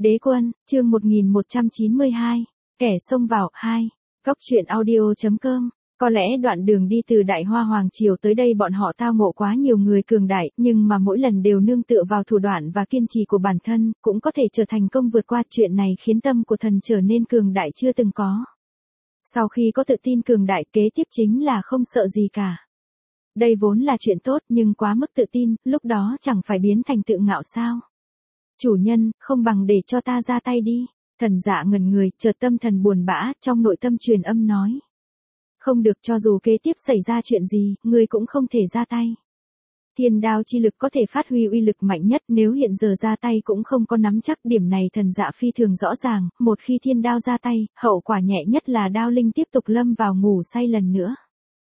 Đế quân, chương 1192, kẻ xông vào, 2. Góc truyện audio.com. Có lẽ đoạn đường đi từ Đại Hoa Hoàng Triều tới đây bọn họ tao ngộ quá nhiều người cường đại, nhưng mà mỗi lần đều nương tựa vào thủ đoạn và kiên trì của bản thân, cũng có thể trở thành công vượt qua. Chuyện này khiến tâm của thần trở nên cường đại chưa từng có. Sau khi có tự tin cường đại, kế tiếp chính là không sợ gì cả. Đây vốn là chuyện tốt, nhưng quá mức tự tin, lúc đó chẳng phải biến thành tự ngạo sao? Chủ nhân, không bằng để cho ta ra tay đi. Thần Dạ ngẩn người, chợt tâm thần buồn bã, trong nội tâm truyền âm nói. Không được, cho dù kế tiếp xảy ra chuyện gì, ngươi cũng không thể ra tay. Thiên đao chi lực có thể phát huy uy lực mạnh nhất, nếu hiện giờ ra tay cũng không có nắm chắc. Điểm này Thần Dạ phi thường rõ ràng, một khi thiên đao ra tay, hậu quả nhẹ nhất là đao linh tiếp tục lâm vào ngủ say lần nữa.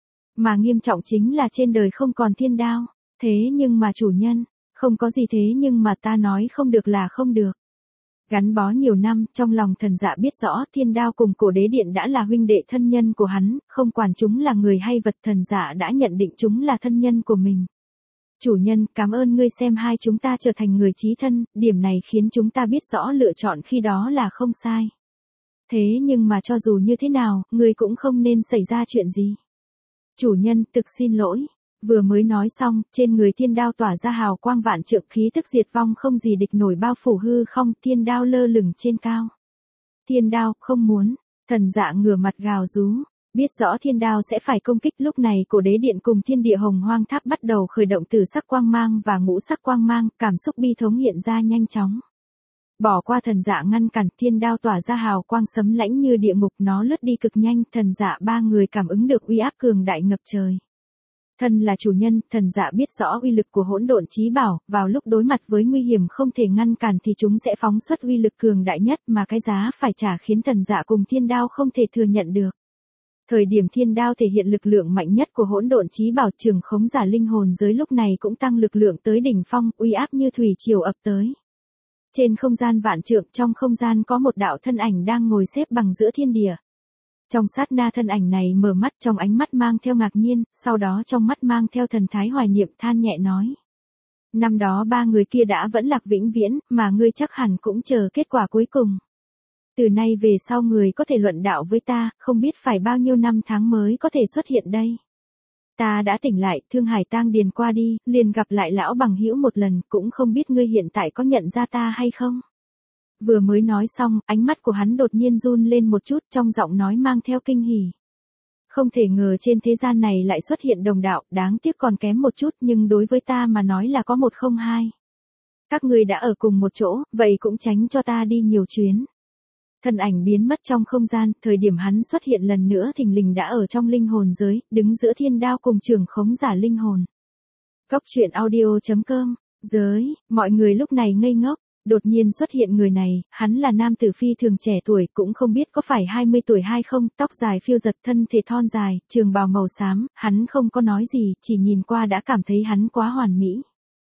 Mà nghiêm trọng chính là trên đời không còn thiên đao. Thế nhưng mà chủ nhân, không có gì thế nhưng mà ta nói không được là không được. Gắn bó nhiều năm, trong lòng Thần Dạ biết rõ thiên đao cùng cổ đế điện đã là huynh đệ thân nhân của hắn, không quản chúng là người hay vật, Thần Dạ đã nhận định chúng là thân nhân của mình. Chủ nhân, cảm ơn ngươi xem hai chúng ta trở thành người chí thân, điểm này khiến chúng ta biết rõ lựa chọn khi đó là không sai. Thế nhưng mà cho dù như thế nào, ngươi cũng không nên xảy ra chuyện gì. Chủ nhân, thực xin lỗi. Vừa mới nói xong, trên người thiên đao tỏa ra hào quang vạn trượng, khí tức diệt vong không gì địch nổi bao phủ hư không, thiên đao lơ lửng trên cao. Thiên đao, không muốn. Thần Dạ ngửa mặt gào rú, biết rõ thiên đao sẽ phải công kích. Lúc này cổ đế điện cùng thiên địa hồng hoang tháp bắt đầu khởi động từ sắc quang mang và ngũ sắc quang mang, cảm xúc bi thống hiện ra nhanh chóng. Bỏ qua Thần Dạ ngăn cản, thiên đao tỏa ra hào quang sấm lãnh như địa ngục, nó lướt đi cực nhanh. Thần Dạ ba người cảm ứng được uy áp cường đại ngập trời. Thân là chủ nhân, Thần Dạ biết rõ uy lực của hỗn độn chí bảo, vào lúc đối mặt với nguy hiểm không thể ngăn cản thì chúng sẽ phóng xuất uy lực cường đại nhất, mà cái giá phải trả khiến Thần Dạ cùng thiên đao không thể thừa nhận được. Thời điểm thiên đao thể hiện lực lượng mạnh nhất của hỗn độn chí bảo, trường khống giả linh hồn giới lúc này cũng tăng lực lượng tới đỉnh phong, uy áp như thủy triều ập tới. Trên không gian vạn trượng, trong không gian có một đạo thân ảnh đang ngồi xếp bằng giữa thiên địa. Trong sát na thân ảnh này mở mắt, trong ánh mắt mang theo ngạc nhiên, sau đó trong mắt mang theo thần thái hoài niệm, than nhẹ nói. Năm đó ba người kia đã vẫn lạc vĩnh viễn, mà ngươi chắc hẳn cũng chờ kết quả cuối cùng. Từ nay về sau người có thể luận đạo với ta, không biết phải bao nhiêu năm tháng mới có thể xuất hiện đây. Ta đã tỉnh lại, thương hải tang điền qua đi, liền gặp lại lão bằng hữu một lần, cũng không biết ngươi hiện tại có nhận ra ta hay không. Vừa mới nói xong, ánh mắt của hắn đột nhiên run lên một chút, trong giọng nói mang theo kinh hỉ. Không thể ngờ trên thế gian này lại xuất hiện đồng đạo, đáng tiếc còn kém một chút, nhưng đối với ta mà nói là có 102. Các ngươi đã ở cùng một chỗ, vậy cũng tránh cho ta đi nhiều chuyến. Thân ảnh biến mất trong không gian, thời điểm hắn xuất hiện lần nữa thình lình đã ở trong linh hồn giới, đứng giữa thiên đao cùng trường khống giả linh hồn. Góc truyện audio.com. Giới, mọi người lúc này ngây ngốc. Đột nhiên xuất hiện người này, hắn là nam tử phi thường trẻ tuổi, cũng không biết có phải 20 tuổi hay không, tóc dài phiêu giật, thân thể thon dài, trường bào màu xám, hắn không có nói gì, chỉ nhìn qua đã cảm thấy hắn quá hoàn mỹ.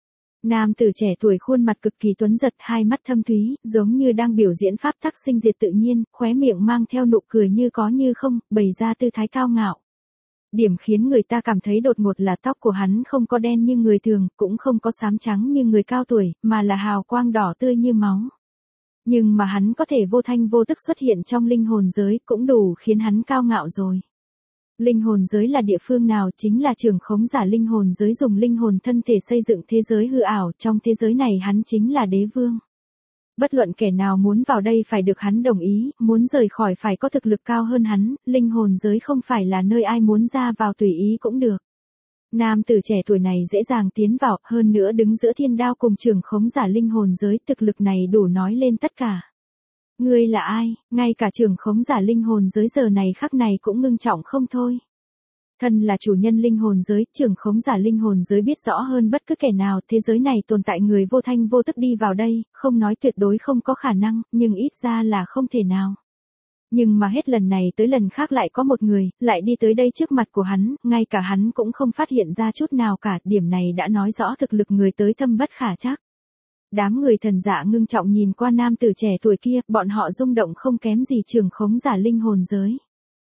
Nam tử trẻ tuổi khuôn mặt cực kỳ tuấn giật, hai mắt thâm thúy, giống như đang biểu diễn pháp tắc sinh diệt tự nhiên, khóe miệng mang theo nụ cười như có như không, bày ra tư thái cao ngạo. Điểm khiến người ta cảm thấy đột ngột là tóc của hắn không có đen như người thường, cũng không có xám trắng như người cao tuổi, mà là hào quang đỏ tươi như máu. Nhưng mà hắn có thể vô thanh vô tức xuất hiện trong linh hồn giới, cũng đủ khiến hắn cao ngạo rồi. Linh hồn giới là địa phương nào? Chính là trường khống giả linh hồn giới, dùng linh hồn thân thể xây dựng thế giới hư ảo, trong thế giới này hắn chính là đế vương. Bất luận kẻ nào muốn vào đây phải được hắn đồng ý, muốn rời khỏi phải có thực lực cao hơn hắn, linh hồn giới không phải là nơi ai muốn ra vào tùy ý cũng được. Nam tử trẻ tuổi này dễ dàng tiến vào, hơn nữa đứng giữa thiên đao cùng trường khống giả linh hồn giới, thực lực này đủ nói lên tất cả. Ngươi là ai? Ngay cả trường khống giả linh hồn giới giờ này khắc này cũng ngưng trọng không thôi. Thân là chủ nhân linh hồn giới, trường khống giả linh hồn giới biết rõ hơn bất cứ kẻ nào, thế giới này tồn tại người vô thanh vô tức đi vào đây, không nói tuyệt đối không có khả năng, nhưng ít ra là không thể nào. Nhưng mà hết lần này tới lần khác lại có một người, lại đi tới đây trước mặt của hắn, ngay cả hắn cũng không phát hiện ra chút nào cả, điểm này đã nói rõ thực lực người tới thâm bất khả trắc. Đám người Thần Dạ ngưng trọng nhìn qua nam tử trẻ tuổi kia, bọn họ rung động không kém gì trường khống giả linh hồn giới.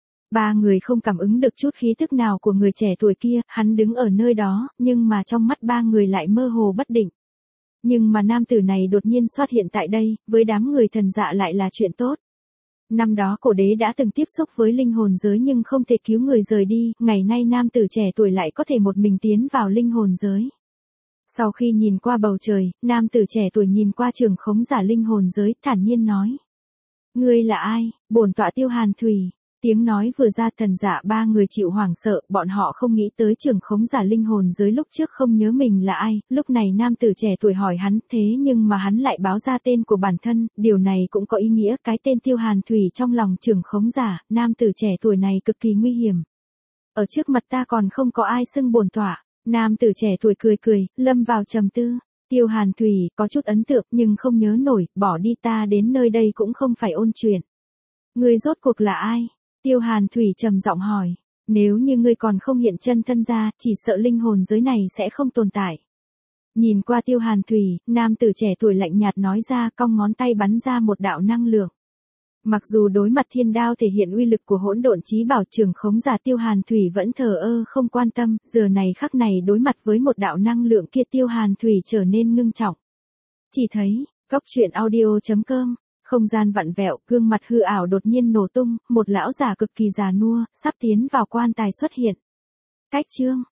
Ba người không cảm ứng được chút khí tức nào của người trẻ tuổi kia, hắn đứng ở nơi đó, nhưng mà trong mắt ba người lại mơ hồ bất định. Nhưng mà nam tử này đột nhiên xuất hiện tại đây, với đám người thần dạ lại là chuyện tốt. Năm đó cổ đế đã từng tiếp xúc với linh hồn giới nhưng không thể cứu người rời đi, ngày nay nam tử trẻ tuổi lại có thể một mình tiến vào linh hồn giới. Sau khi nhìn qua bầu trời, nam tử trẻ tuổi nhìn qua trường khống giả linh hồn giới, thản nhiên nói. Ngươi là ai? Bổn tọa Tiêu Hàn Thủy. Tiếng nói vừa ra thần giả ba người chịu hoảng sợ, bọn họ không nghĩ tới trường khống giả linh hồn giới lúc trước không nhớ mình là ai, lúc này nam tử trẻ tuổi hỏi hắn, thế nhưng mà hắn lại báo ra tên của bản thân, điều này cũng có ý nghĩa, cái tên Tiêu Hàn Thủy trong lòng trường khống giả, nam tử trẻ tuổi này cực kỳ nguy hiểm. Ở trước mặt ta còn không có ai xưng bổn tọa, nam tử trẻ tuổi cười cười, lâm vào trầm tư. Tiêu Hàn Thủy có chút ấn tượng nhưng không nhớ nổi, bỏ đi, ta đến nơi đây cũng không phải ôn chuyện. Ngươi rốt cuộc là ai? Tiêu Hàn Thủy trầm giọng hỏi, nếu như ngươi còn không hiện chân thân ra, chỉ sợ linh hồn giới này sẽ không tồn tại. Nhìn qua Tiêu Hàn Thủy, nam tử trẻ tuổi lạnh nhạt nói ra, cong ngón tay bắn ra một đạo năng lượng. Mặc dù đối mặt thiên đao thể hiện uy lực của hỗn độn chí bảo, trường khống giả Tiêu Hàn Thủy vẫn thờ ơ không quan tâm, giờ này khắc này đối mặt với một đạo năng lượng kia Tiêu Hàn Thủy trở nên ngưng trọng. Chỉ thấy, góc truyện audio.com, không gian vặn vẹo, gương mặt hư ảo đột nhiên nổ tung, một lão già cực kỳ già nua, sắp tiến vào quan tài xuất hiện. Cách chương